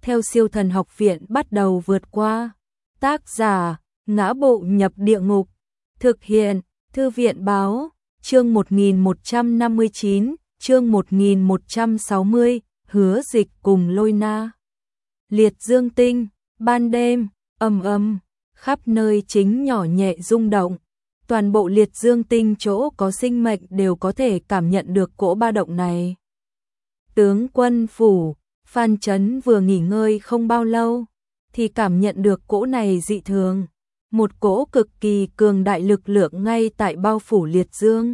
theo Siêu Thần Học Viện bắt đầu vượt qua. Tác giả: Ngã Bộ Nhập Địa Ngục. Thực hiện: Thư viện báo. Chương 1159, chương 1160, Hứa Dịch cùng Lôi Na. Liệt Dương Tinh, ban đêm, khắp nơi chính nhỏ nhẹ rung động. Toàn bộ Liệt Dương Tinh chỗ có sinh mệnh đều có thể cảm nhận được cỗ ba động này. Tướng quân phủ, Phan Chấn vừa nghỉ ngơi không bao lâu, thì cảm nhận được cỗ này dị thường. Một cỗ cực kỳ cường đại lực lượng ngay tại bao phủ Liệt Dương.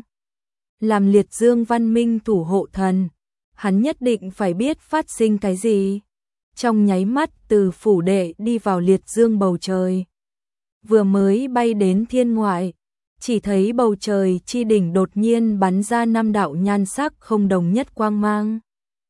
Làm Liệt Dương văn minh thủ hộ thần, hắn nhất định phải biết phát sinh cái gì. Trong nháy mắt từ phủ đệ đi vào Liệt Dương bầu trời. Vừa mới bay đến thiên ngoại, chỉ thấy bầu trời chi đỉnh đột nhiên bắn ra 5 đạo nhan sắc không đồng nhất quang mang.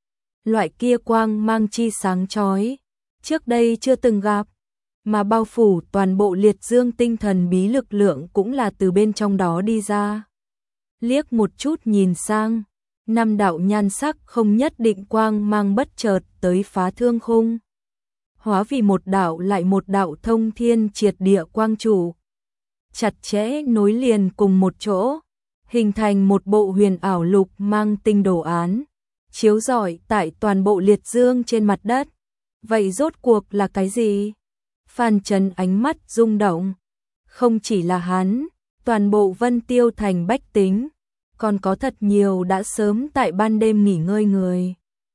Loại kia quang mang chi sáng chói, trước đây chưa từng gặp, mà bao phủ toàn bộ Liệt Dương tinh thần bí lực lượng cũng là từ bên trong đó đi ra. Liếc một chút nhìn sang, 5 đạo nhan sắc không nhất định quang mang bất chợt tới phá thương khung. Hóa vì một đạo lại một đạo thông thiên triệt địa quang trụ. Chặt chẽ nối liền cùng một chỗ, hình thành một bộ huyền ảo lục mang tinh đồ án, chiếu rọi tại toàn bộ Liệt Dương trên mặt đất. Vậy rốt cuộc là cái gì? Phan Chấn ánh mắt rung động. Không chỉ là hắn, toàn bộ Vân Tiêu thành bách tính, còn có thật nhiều đã sớm tại ban đêm nghỉ ngơi người.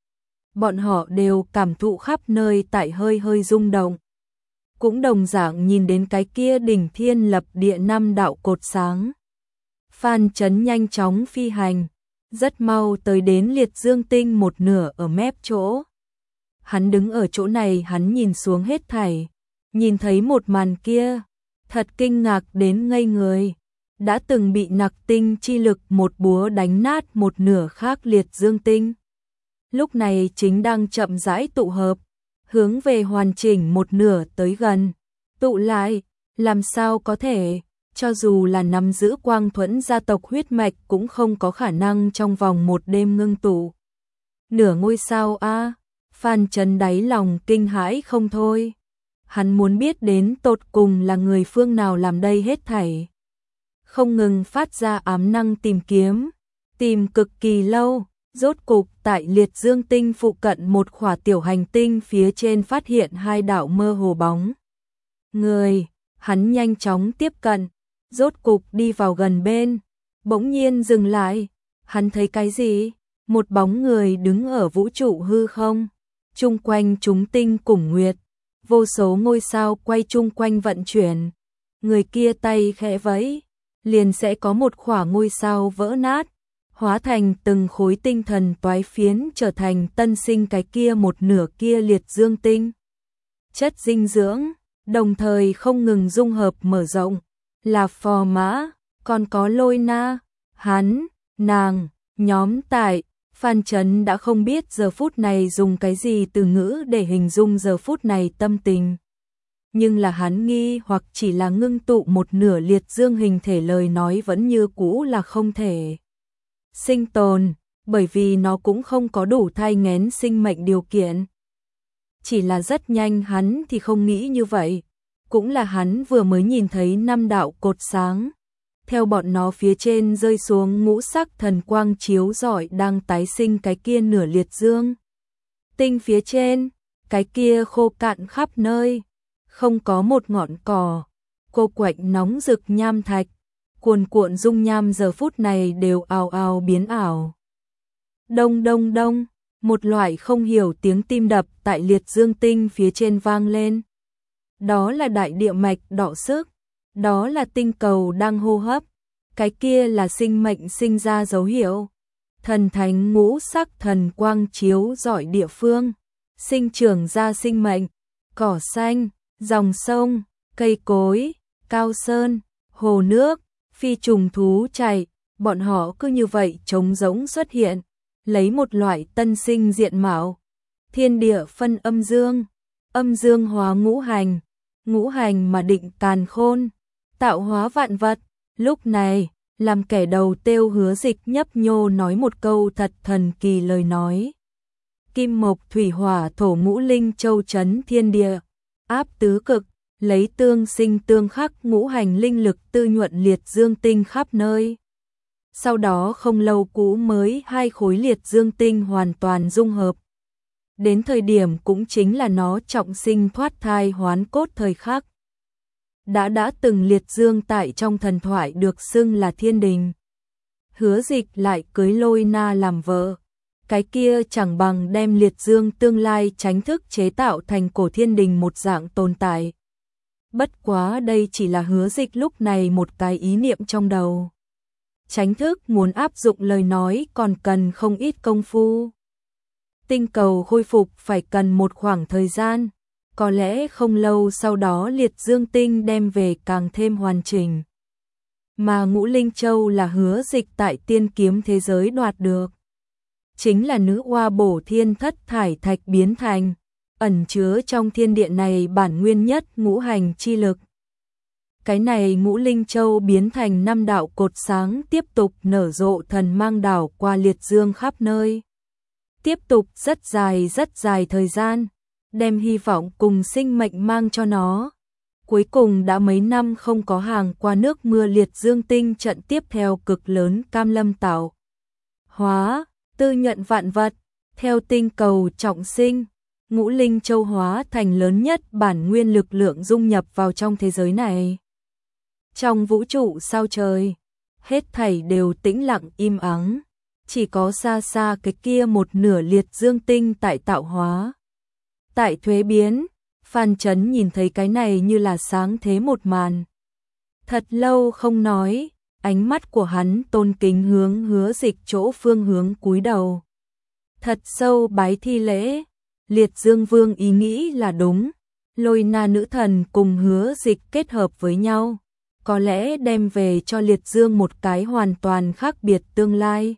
Bọn họ đều cảm thụ khắp nơi tại hơi hơi rung động. Cũng đồng dạng nhìn đến cái kia đỉnh thiên lập địa 5 đạo cột sáng. Phan Chấn nhanh chóng phi hành, rất mau tới đến Liệt Dương Tinh một nửa ở mép chỗ. Hắn đứng ở chỗ này, hắn nhìn xuống hết thảy, nhìn thấy một màn kia, thật kinh ngạc đến ngây người. Đã từng bị nặc tinh chi lực một búa đánh nát một nửa khác Liệt Dương Tinh. Lúc này chính đang chậm rãi tụ hợp, hướng về hoàn chỉnh một nửa tới gần. Tụ lại, làm sao có thể, cho dù là nắm giữ Quang Thuẫn gia tộc huyết mạch cũng không có khả năng trong vòng một đêm ngưng tụ. Nửa ngôi sao a. Phan Chấn đáy lòng kinh hãi không thôi. Hắn muốn biết đến tột cùng là người phương nào làm đây hết thảy. Không ngừng phát ra ám năng tìm cực kỳ lâu, rốt cục tại Liệt Dương Tinh phụ cận một khỏa tiểu hành tinh phía trên phát hiện 2 đạo mơ hồ bóng người. Hắn nhanh chóng tiếp cận, rốt cục đi vào gần bên, bỗng nhiên dừng lại. Hắn thấy cái gì? Một bóng người đứng ở vũ trụ hư không, chung quanh chúng tinh cùng nguyệt, vô số ngôi sao quay chung quanh vận chuyển. Người kia tay khẽ vẫy, liền sẽ có một khỏa ngôi sao vỡ nát, hóa thành từng khối tinh thần toái phiến, trở thành tân sinh cái kia một nửa kia Liệt Dương Tinh. Chất dinh dưỡng, đồng thời không ngừng dung hợp mở rộng, là Phò Mã, còn có Lôi Na, hắn, nàng, nhóm tại. Phan Chấn đã không biết giờ phút này dùng cái gì từ ngữ để hình dung giờ phút này tâm tình. Nhưng là hắn nghi hoặc chỉ là ngưng tụ một nửa Liệt Dương hình thể lời nói vẫn như cũ là không thể sinh tồn, bởi vì nó cũng không có đủ thai nghén sinh mệnh điều kiện. Chỉ là rất nhanh hắn thì không nghĩ như vậy, cũng là hắn vừa mới nhìn thấy 5 đạo cột sáng. Theo bọn nó phía trên rơi xuống ngũ sắc thần quang chiếu rọi đang tái sinh cái kia nửa Liệt Dương Tinh phía trên, cái kia khô cạn khắp nơi, không có một ngọn cỏ, cô quạnh nóng rực nham thạch, cuồn cuộn dung nham giờ phút này đều ào ào biến ảo. Đông đông đông, một loại không hiểu tiếng tim đập tại Liệt Dương Tinh phía trên vang lên. Đó là đại địa mạch đọ sức, đó là tinh cầu đang hô hấp, cái kia là sinh mệnh sinh ra dấu hiệu. Thần thánh ngũ sắc thần quang chiếu rọi địa phương, sinh trưởng ra sinh mệnh, cỏ xanh, dòng sông, cây cối, cao sơn, hồ nước, phi trùng thú chạy, bọn họ cứ như vậy trống rỗng xuất hiện, lấy một loại tân sinh diện mạo. Thiên địa phân âm dương hóa ngũ hành mà định càn khôn, tạo hóa vạn vật. Lúc này, làm kẻ đầu têu Hứa Dịch nhấp nhô nói một câu thật thần kỳ lời nói. kim mộc thủy hỏa thổ ngũ linh châu chấn thiên địa, áp tứ cực, lấy tương sinh tương khắc ngũ hành linh lực tư nhuận liệt dương tinh khắp nơi. Sau đó không lâu cũ mới hai khối liệt dương tinh hoàn toàn dung hợp. Đến thời điểm cũng chính là nó trọng sinh thoát thai hoán cốt thời khắc. Đã từng liệt dương tại trong thần thoại được xưng là thiên đình. Hứa Dịch lại cưới Lôi Na làm vợ. Cái kia chẳng bằng đem liệt dương tương lai tránh thức chế tạo thành cổ thiên đình một dạng tồn tại. Bất quá đây chỉ là Hứa Dịch lúc này một cái ý niệm trong đầu. Tránh thức muốn áp dụng lời nói còn cần không ít công phu. Tinh cầu khôi phục phải cần một khoảng thời gian, có lẽ không lâu sau đó liệt dương tinh đem về càng thêm hoàn chỉnh. Mà ngũ linh châu là Hứa Dịch tại tiên kiếm thế giới đoạt được. Chính là nữ oa bổ thiên thất thải thạch biến thành, ẩn chứa trong thiên địa này bản nguyên nhất ngũ hành chi lực. Cái này ngũ linh châu biến thành năm đạo cột sáng tiếp tục nở rộ thần mang đảo qua liệt dương khắp nơi. Tiếp tục rất dài thời gian, đem hy vọng cùng sinh mệnh mang cho nó. Cuối cùng đã mấy năm không có hàng qua nước mưa liệt dương tinh trận tiếp theo cực lớn cam lâm tạo. Hóa, tư nhận vạn vật, theo tinh cầu trọng sinh, ngũ linh châu hóa thành lớn nhất bản nguyên lực lượng dung nhập vào trong thế giới này. Trong vũ trụ sao trời, hết thảy đều tĩnh lặng im ắng, chỉ có xa xa cái kia một nửa liệt dương tinh tại tạo hóa. Tại thuế biến, Phan Chấn nhìn thấy cái này như là sáng thế một màn. Thật lâu không nói, ánh mắt của hắn tôn kính hướng Hứa Dịch chỗ phương hướng cúi đầu. Thật sâu bái thi lễ, liệt dương vương ý nghĩ là đúng, Lôi Na nữ thần cùng Hứa Dịch kết hợp với nhau, có lẽ đem về cho liệt dương một cái hoàn toàn khác biệt tương lai.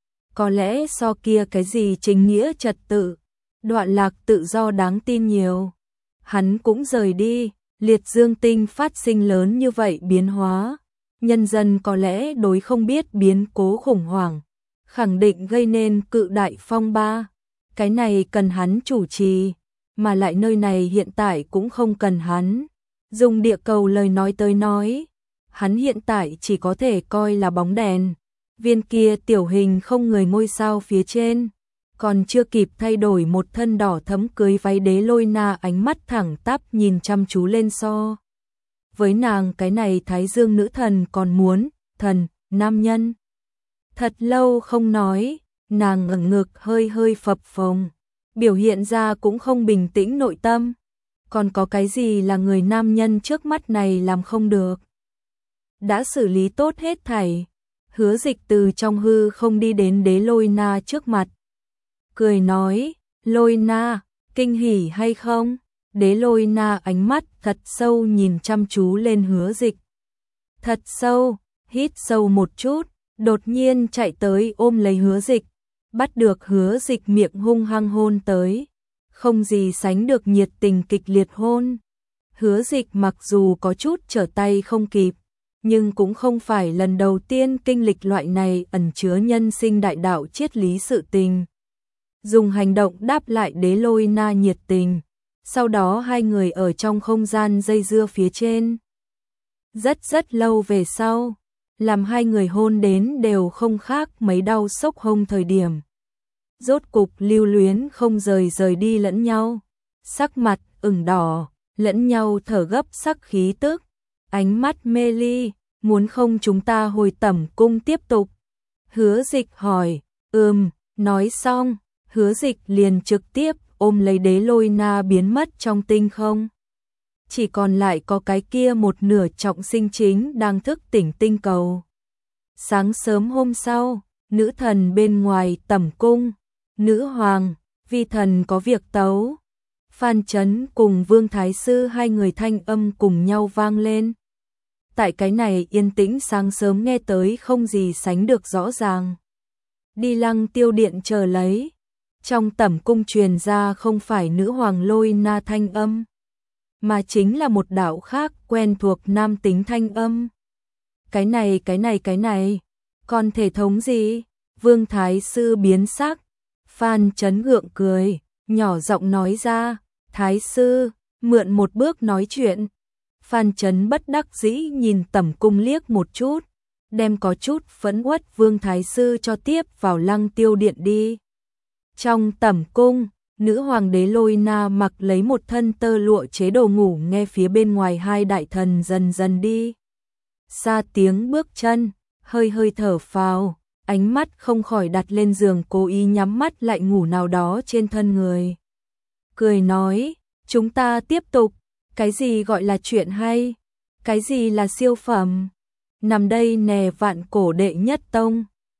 Có lẽ so kia cái gì chính nghĩa trật tự, đoạn lạc tự do đáng tin nhiều. Hắn cũng rời đi, liệt dương tinh phát sinh lớn như vậy biến hóa. Nhân dân có lẽ đối không biết biến cố khủng hoảng, khẳng định gây nên cự đại phong ba. Cái này cần hắn chủ trì, mà lại nơi này hiện tại cũng không cần hắn. Dùng địa cầu lời nói tới nói, hắn hiện tại chỉ có thể coi là bóng đèn. Viên kia tiểu hình không người ngôi sao phía trên, còn chưa kịp thay đổi một thân đỏ thẫm cưới váy đế Lôi Na ánh mắt thẳng tắp nhìn chăm chú lên so. Với nàng cái này Thái Dương nữ thần còn muốn, thần, nam nhân. Thật lâu không nói, nàng ngẩng ngực hơi phập phồng, biểu hiện ra cũng không bình tĩnh nội tâm. Còn có cái gì là người nam nhân trước mắt này làm không được? Đã xử lý tốt hết thảy, Hứa Dịch từ trong hư không đi đến đế Lôi Na trước mặt. Cười nói, Lôi Na, kinh hỉ hay không? Đế Lôi Na ánh mắt thật sâu nhìn chăm chú lên Hứa Dịch. Thật sâu, hít sâu một chút, đột nhiên chạy tới ôm lấy Hứa Dịch, bắt được Hứa Dịch miệng hung hăng hôn tới. Không gì sánh được nhiệt tình kịch liệt hôn. Hứa Dịch mặc dù có chút trở tay không kịp, nhưng cũng không phải lần đầu tiên kinh lịch loại này ẩn chứa nhân sinh đại đạo triết lý sự tình. Dùng hành động đáp lại đế Lôi Na nhiệt tình, sau đó hai người ở trong không gian dây dưa phía trên. Rất lâu về sau, làm hai người hôn đến đều không khác mấy đau sốc hông thời điểm. Rốt cục lưu luyến không rời đi lẫn nhau, sắc mặt ửng đỏ, lẫn nhau thở gấp sắc khí tức, ánh mắt mê ly, muốn không chúng ta hồi Tẩm cung tiếp tục? Hứa Dịch hỏi, nói xong, Hứa Dịch liền trực tiếp ôm lấy đế Lôi Na biến mất trong tinh không. Chỉ còn lại có cái kia một nửa trọng sinh chính đang thức tỉnh tinh cầu. Sáng sớm hôm sau, nữ thần bên ngoài Tẩm cung, nữ hoàng, vi thần có việc tấu. Phan Chấn cùng Vương Thái Sư hai người thanh âm cùng nhau vang lên. Tại cái này yên tĩnh sáng sớm nghe tới không gì sánh được rõ ràng. Đi Lăng Tiêu điện chờ lấy. Trong Tẩm cung truyền ra không phải nữ hoàng Lôi Na thanh âm, mà chính là một đạo khác quen thuộc nam tính thanh âm. Cái này, còn thể thống gì? Vương Thái Sư biến sắc. Phan Chấn gượng cười, nhỏ giọng nói ra, Thái sư, mượn một bước nói chuyện. Phan Chấn bất đắc dĩ nhìn Tẩm Cung liếc một chút, đem có chút phẫn uất Vương Thái sư cho tiếp vào Lăng Tiêu điện đi. Trong Tẩm Cung, nữ hoàng đế Lôi Na mặc lấy một thân tơ lụa chế đồ ngủ, nghe phía bên ngoài hai đại thần dần dần đi. Xa tiếng bước chân, hơi hơi thở phào, ánh mắt không khỏi đặt lên giường, cố ý nhắm mắt lại ngủ nào đó trên thân người. Cười nói, chúng ta tiếp tục, cái gì gọi là chuyện hay, cái gì là siêu phẩm. Nằm đây nè, vạn cổ đệ nhất tông,